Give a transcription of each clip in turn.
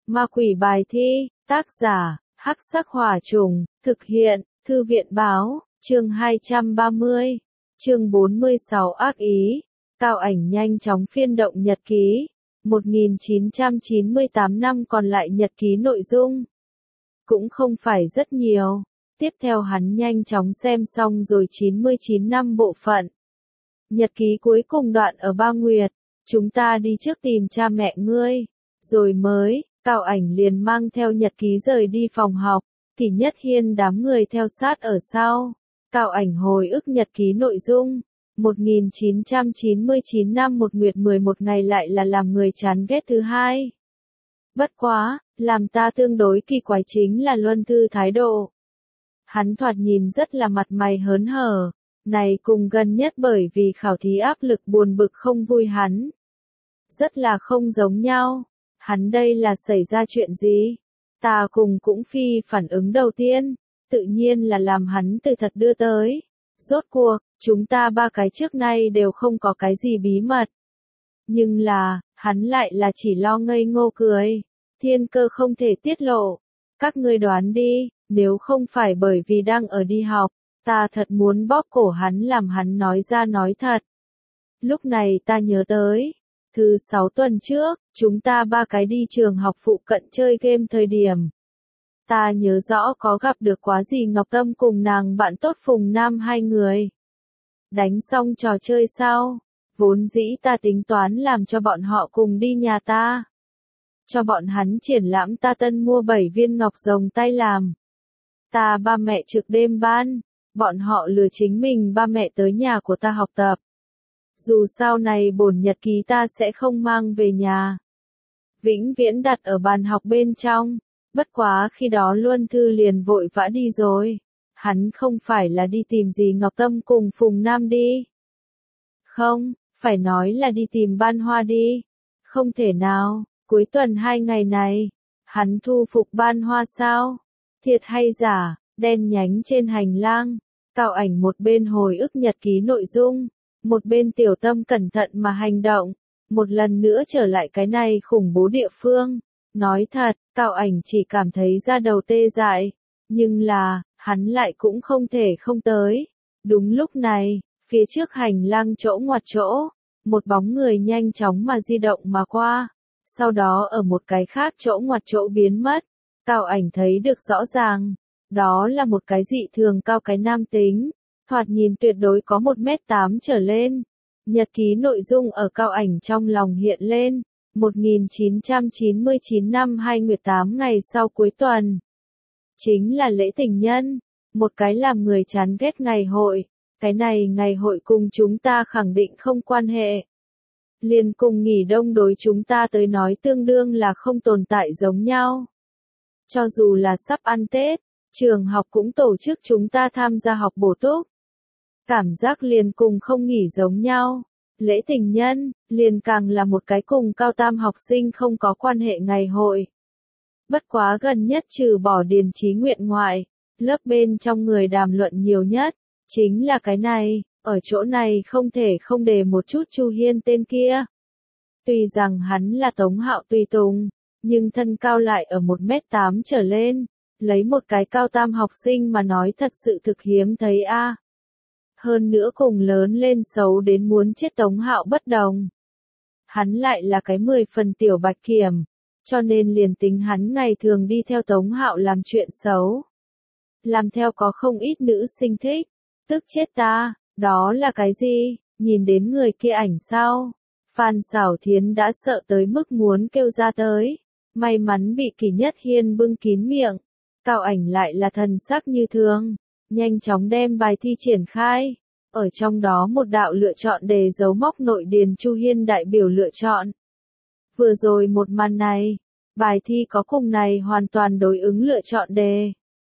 Ma quỷ bài thi, tác giả, Hắc Sắc Hỏa Trùng, thực hiện, Thư viện Báo, chương 230, chương 46 ác ý, Cao Ảnh nhanh chóng phiên động nhật ký, 1998 năm còn lại nhật ký nội dung. Cũng không phải rất nhiều, tiếp theo hắn nhanh chóng xem xong rồi 99 năm bộ phận. Nhật ký cuối cùng đoạn ở Ba Nguyệt, chúng ta đi trước tìm cha mẹ ngươi, rồi mới, Cao Ảnh liền mang theo nhật ký rời đi phòng học, Kỷ Nhất Hiên đám người theo sát ở sau. Cao Ảnh hồi ức nhật ký nội dung, 1999 năm một nguyệt 11 ngày lại là làm người chán ghét thứ hai. Bất quá, làm ta tương đối kỳ quái chính là Luân Thư thái độ. Hắn thoạt nhìn rất là mặt mày hớn hở, này cùng gần nhất bởi vì khảo thí áp lực buồn bực không vui hắn. Rất là không giống nhau, hắn đây là xảy ra chuyện gì? Ta cùng cũng phi phản ứng đầu tiên, tự nhiên là làm hắn từ thật đưa tới. Rốt cuộc, chúng ta ba cái trước nay đều không có cái gì bí mật. Nhưng là, hắn lại là chỉ lo ngây ngô cười. Thiên cơ không thể tiết lộ. Các ngươi đoán đi, nếu không phải bởi vì đang ở đi học, ta thật muốn bóp cổ hắn làm hắn nói ra nói thật. Lúc này ta nhớ tới, thứ 6 tuần trước, chúng ta ba cái đi trường học phụ cận chơi game thời điểm. Ta nhớ rõ có gặp được quá gì Ngọc Tâm cùng nàng bạn tốt Phùng Nam hai người. Đánh xong trò chơi sau, vốn dĩ ta tính toán làm cho bọn họ cùng đi nhà ta. Cho bọn hắn triển lãm ta tân mua 7 viên ngọc rồng tay làm. Ta ba mẹ trực đêm ban, bọn họ lừa chính mình ba mẹ tới nhà của ta học tập. Dù sau này bổn nhật ký ta sẽ không mang về nhà. Vĩnh viễn đặt ở bàn học bên trong, bất quá khi đó Luân Thư liền vội vã đi rồi. Hắn không phải là đi tìm gì Ngọc Tâm cùng Phùng Nam đi. Không, phải nói là đi tìm Ban Hoa đi. Không thể nào, cuối tuần 2 ngày này, hắn thu phục Ban Hoa sao? Thiệt hay giả, đen nhánh trên hành lang, Cao Ảnh một bên hồi ức nhật ký nội dung, một bên tiểu tâm cẩn thận mà hành động, một lần nữa trở lại cái này khủng bố địa phương. Nói thật, Cao Ảnh chỉ cảm thấy da đầu tê dại, nhưng là, hắn lại cũng không thể không tới. Đúng lúc này, phía trước hành lang chỗ ngoặt chỗ, một bóng người nhanh chóng mà di động mà qua, sau đó ở một cái khác chỗ ngoặt chỗ biến mất. Cao Ảnh thấy được rõ ràng, đó là một cái dị thường cao cái nam tính, thoạt nhìn tuyệt đối có 1m8 trở lên. Nhật ký nội dung ở Cao Ảnh trong lòng hiện lên, 1999 năm 2 nguyệt 8 ngày sau cuối tuần. Chính là lễ tình nhân, một cái làm người chán ghét ngày hội, cái này ngày hội cùng chúng ta khẳng định không quan hệ. Liền cùng nghỉ đông đối chúng ta tới nói tương đương là không tồn tại giống nhau. Cho dù là sắp ăn Tết, trường học cũng tổ chức chúng ta tham gia học bổ túc. Cảm giác liền cùng không nghỉ giống nhau. Lễ tình nhân, liền càng là một cái cùng cao tam học sinh không có quan hệ ngày hội. Bất quá gần nhất trừ bỏ Điền Chí Nguyện ngoại, lớp bên trong người đàm luận nhiều nhất, chính là cái này, ở chỗ này không thể không đề một chút Chu Hiên tên kia. Tuy rằng hắn là Tống Hạo tùy tùng, nhưng thân cao lại ở 1m8 trở lên, lấy một cái cao tam học sinh mà nói thật sự thực hiếm thấy a. Hơn nữa cùng lớn lên xấu đến muốn chết Tống Hạo bất đồng. Hắn lại là cái 10 phần tiểu bạch kiểm, cho nên liền tính hắn ngày thường đi theo Tống Hạo làm chuyện xấu. Làm theo có không ít nữ sinh thích, tức chết ta, đó là cái gì, nhìn đến người kia ảnh sao? Phan Xảo Thiến đã sợ tới mức muốn kêu ra tới, may mắn bị Kỷ Nhất Hiên bưng kín miệng. Cao Ảnh lại là thần sắc như thường, nhanh chóng đem bài thi triển khai. Ở trong đó một đạo lựa chọn đề dấu móc nội điền Chu Hiên đại biểu lựa chọn. Vừa rồi một màn này, bài thi có cùng này hoàn toàn đối ứng lựa chọn đề.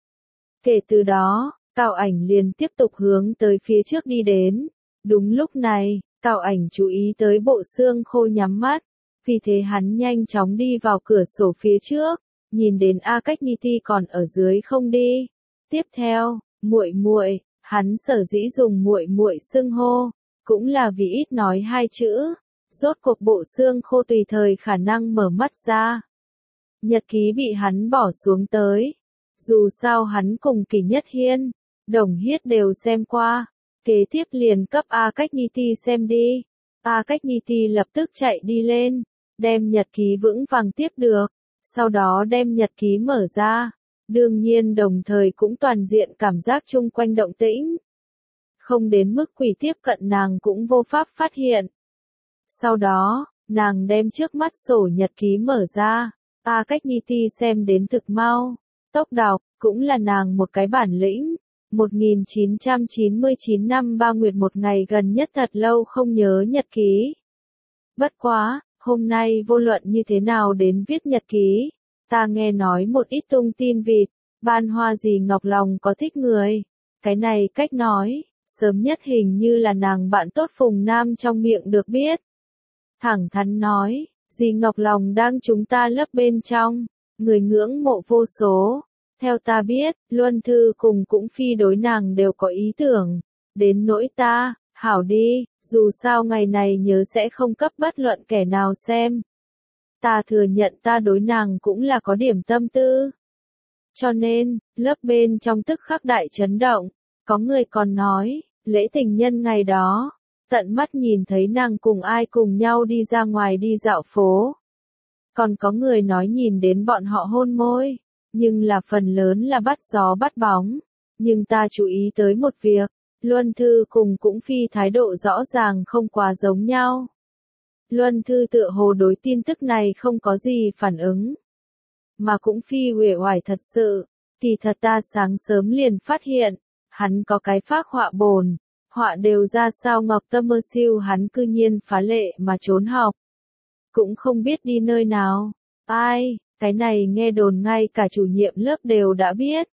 Kể từ đó, Cao Ảnh liền tiếp tục hướng tới phía trước đi đến. Đúng lúc này, Cao Ảnh chú ý tới bộ xương khô nhắm mắt, vì thế hắn nhanh chóng đi vào cửa sổ phía trước, nhìn đến A Cách Ni Ti còn ở dưới không đi. Tiếp theo, muội muội, hắn sở dĩ dùng muội muội xưng hô, cũng là vì ít nói hai chữ, rốt cuộc bộ xương khô tùy thời khả năng mở mắt ra. Nhật ký bị hắn bỏ xuống tới. Dù sao hắn cùng Kỷ Nhất Hiên, Đồng Hiết đều xem qua. Kế tiếp liền cấp A Cách Nhi Ti xem đi. A Cách Nhi Ti lập tức chạy đi lên, đem nhật ký vững vàng tiếp được, sau đó đem nhật ký mở ra. Đương nhiên đồng thời cũng toàn diện cảm giác chung quanh động tĩnh. Không đến mức quỷ tiếp cận nàng cũng vô pháp phát hiện. Sau đó, nàng đem trước mắt sổ nhật ký mở ra. A Cách Nhi Ti xem đến thực mau. Tốc đọc, cũng là nàng một cái bản lĩnh. 1999 năm 3 nguyệt một ngày gần nhất thật lâu không nhớ nhật ký. Bất quá, hôm nay vô luận như thế nào đến viết nhật ký. Ta nghe nói một ít tung tin vịt, Ban Hoa Dì Ngọc lòng có thích người. Cái này cách nói, sớm nhất hình như là nàng bạn tốt Phùng Nam trong miệng được biết. Thẳng thắn nói, Dì Ngọc lòng đang chúng ta lớp bên trong, người ngưỡng mộ vô số. Theo ta biết, Luân Thư cùng cũng phi đối nàng đều có ý tưởng. Đến nỗi ta, hảo đi, dù sao ngày này nhớ sẽ không cấp bất luận kẻ nào xem. Ta thừa nhận ta đối nàng cũng là có điểm tâm tư. Cho nên, lớp bên trong tức khắc đại chấn động. Có người còn nói, lễ tình nhân ngày đó, tận mắt nhìn thấy nàng cùng ai cùng nhau đi ra ngoài đi dạo phố. Còn có người nói nhìn đến bọn họ hôn môi. Nhưng là phần lớn là bắt gió bắt bóng. Nhưng ta chú ý tới một việc, Luân Thư cùng cũng phi thái độ rõ ràng không quá giống nhau. Luân Thư tựa hồ đối tin tức này không có gì phản ứng. Mà cũng phi uể oải thật sự, kỳ thật ta sáng sớm liền phát hiện, hắn có cái phác họa bồn, họa đều ra sao Ngọc Tâm mơ siêu hắn cư nhiên phá lệ mà trốn học. Cũng không biết đi nơi nào, ai. Cái này nghe đồn ngay cả chủ nhiệm lớp đều đã biết.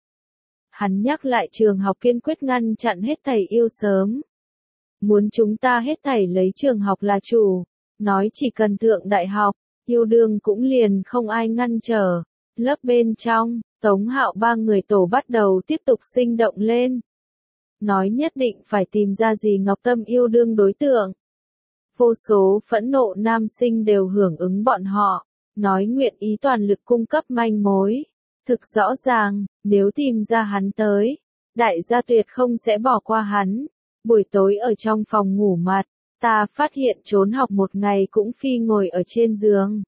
Hắn nhắc lại trường học kiên quyết ngăn chặn hết thảy yêu sớm. Muốn chúng ta hết thảy lấy trường học là chủ. Nói chỉ cần thượng đại học, yêu đương cũng liền không ai ngăn trở. Lớp bên trong, Tống Hạo ba người tổ bắt đầu tiếp tục sinh động lên. Nói nhất định phải tìm ra Dì Ngọc Tâm yêu đương đối tượng. Vô số phẫn nộ nam sinh đều hưởng ứng bọn họ. Nói nguyện ý toàn lực cung cấp manh mối. Thực rõ ràng, nếu tìm ra hắn tới, đại gia tuyệt không sẽ bỏ qua hắn. Buổi tối ở trong phòng ngủ mặt, ta phát hiện trốn học một ngày cũng phi ngồi ở trên giường.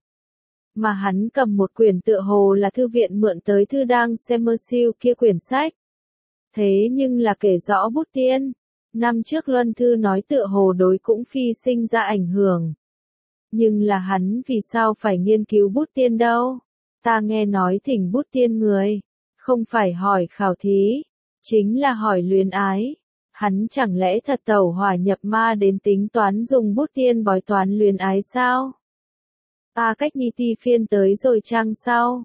Mà hắn cầm một quyển tựa hồ là thư viện mượn tới thư đang xem mơ siêu kia quyển sách. Thế nhưng là kể rõ bút tiên. Năm trước Luân Thư nói tựa hồ đối cũng phi sinh ra ảnh hưởng. Nhưng là hắn vì sao phải nghiên cứu bút tiên đâu? Ta nghe nói thỉnh bút tiên người, không phải hỏi khảo thí, chính là hỏi luyến ái. Hắn chẳng lẽ thật tẩu hỏa nhập ma đến tính toán dùng bút tiên bói toán luyến ái sao? A Cách Nhi Ti phiên tới rồi trang sau.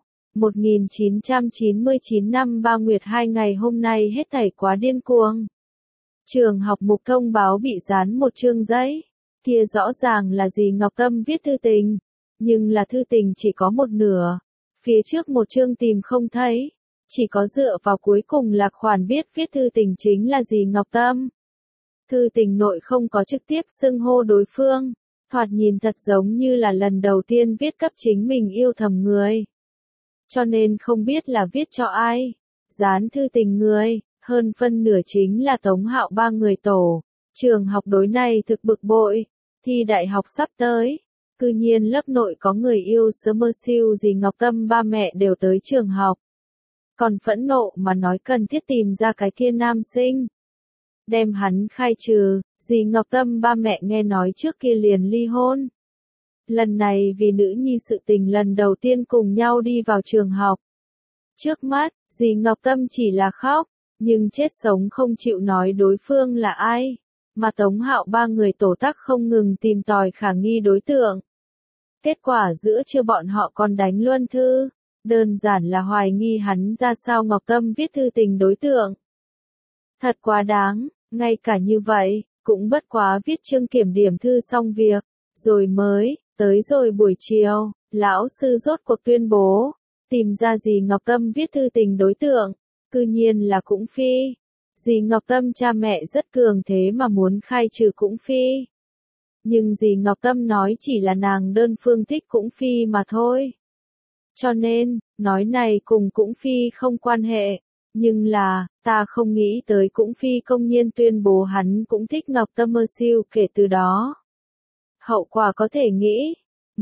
1999 năm 3 nguyệt 2 ngày hôm nay hết thảy quá điên cuồng. Trường học mục thông báo bị dán một chương giấy. Kia rõ ràng là Dì Ngọc Tâm viết thư tình, nhưng là thư tình chỉ có một nửa, phía trước một chương tìm không thấy, chỉ có dựa vào cuối cùng là khoản biết viết thư tình chính là Dì Ngọc Tâm. Thư tình nội không có trực tiếp xưng hô đối phương, thoạt nhìn thật giống như là lần đầu tiên viết cấp chính mình yêu thầm người. Cho nên không biết là viết cho ai, dán thư tình người, hơn phân nửa chính là Tống Hạo ba người tổ. Trường học đối này thực bực bội. Thi đại học sắp tới, cư nhiên lớp nội có người yêu sớm mơ siêu Dì Ngọc Tâm ba mẹ đều tới trường học. Còn phẫn nộ mà nói cần thiết tìm ra cái kia nam sinh. Đem hắn khai trừ, Dì Ngọc Tâm ba mẹ nghe nói trước kia liền ly hôn. Lần này vì nữ nhi sự tình lần đầu tiên cùng nhau đi vào trường học. Trước mắt, Dì Ngọc Tâm chỉ là khóc, nhưng chết sống không chịu nói đối phương là ai. Mà Tống Hạo ba người tổ tác không ngừng tìm tòi khả nghi đối tượng. Kết quả giữa trưa bọn họ còn đánh Luân Thư, đơn giản là hoài nghi hắn ra sao Ngọc Tâm viết thư tình đối tượng. Thật quá đáng, ngay cả như vậy, cũng bất quá viết chương kiểm điểm thư xong việc, rồi mới, tới rồi buổi chiều, lão sư rốt cuộc tuyên bố, tìm ra Dì Ngọc Tâm viết thư tình đối tượng, cư nhiên là cũng phi. Dì Ngọc Tâm cha mẹ rất cường thế mà muốn khai trừ cũng phi. Nhưng Dì Ngọc Tâm nói chỉ là nàng đơn phương thích cũng phi mà thôi. Cho nên, nói này cùng Cũng Phi không quan hệ. Nhưng là, ta không nghĩ tới Cũng Phi công nhiên tuyên bố hắn cũng thích Ngọc Tâm Mơ Siêu kể từ đó. Hậu quả có thể nghĩ.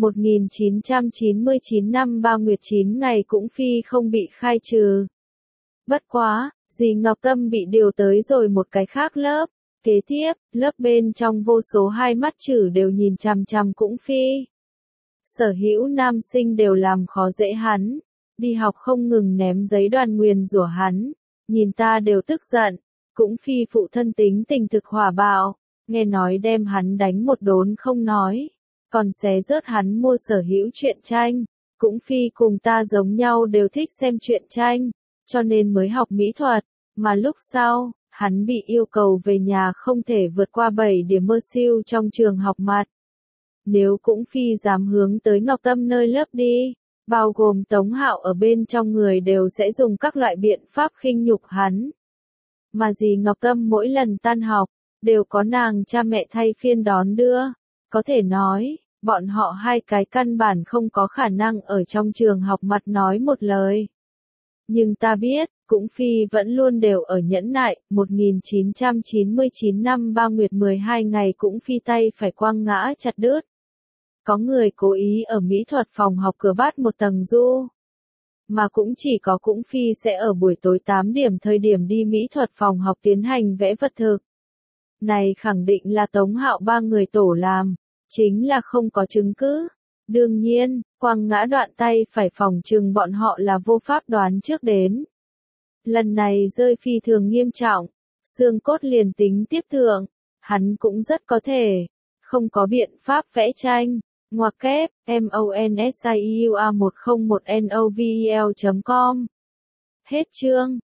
1999 năm 3 nguyệt 9 ngày Cũng Phi không bị khai trừ. Bất quá, dì Ngọc Tâm bị điều tới rồi một cái khác lớp. Kế tiếp, lớp bên trong vô số hai mắt chử đều nhìn chằm chằm Cũng Phi. Sở hữu nam sinh đều làm khó dễ hắn. Đi học không ngừng ném giấy đoàn nguyền rủa hắn. Nhìn ta đều tức giận. Cũng Phi phụ thân tính tình thực hỏa bạo. Nghe nói đem hắn đánh một đốn không nói. Còn xé rớt hắn mua sở hữu truyện tranh. Cũng Phi cùng ta giống nhau đều thích xem truyện tranh. Cho nên mới học mỹ thuật. Mà lúc sau, hắn bị yêu cầu về nhà không thể vượt qua 7 điểm mơ siêu trong trường học mặt. Nếu Cũng Phi dám hướng tới Ngọc Tâm nơi lớp đi, bao gồm Tống Hạo ở bên trong người đều sẽ dùng các loại biện pháp khinh nhục hắn. Mà dì Ngọc Tâm mỗi lần tan học, đều có nàng cha mẹ thay phiên đón đưa. Có thể nói, bọn họ hai cái căn bản không có khả năng ở trong trường học mặt nói một lời. Nhưng ta biết, Cũng Phi vẫn luôn đều ở nhẫn nại. 1999 năm 3 nguyệt 12 ngày Cũng Phi tay phải quăng ngã chặt đứt. Có người cố ý ở mỹ thuật phòng học cửa bắt một tầng du. Mà cũng chỉ có Cũng Phi sẽ ở buổi tối 8 điểm thời điểm đi mỹ thuật phòng học tiến hành vẽ vật thực. Này khẳng định là Tống Hạo ba người tổ làm, chính là không có chứng cứ. Đương nhiên, quăng ngã đoạn tay phải phòng trừng bọn họ là vô pháp đoán trước đến. Lần này rơi phi thường nghiêm trọng, xương cốt liền tính tiếp thượng, hắn cũng rất có thể không có biện pháp vẽ tranh. Ngoặc kép, MONSIUA101NOVEL.com. Hết chương.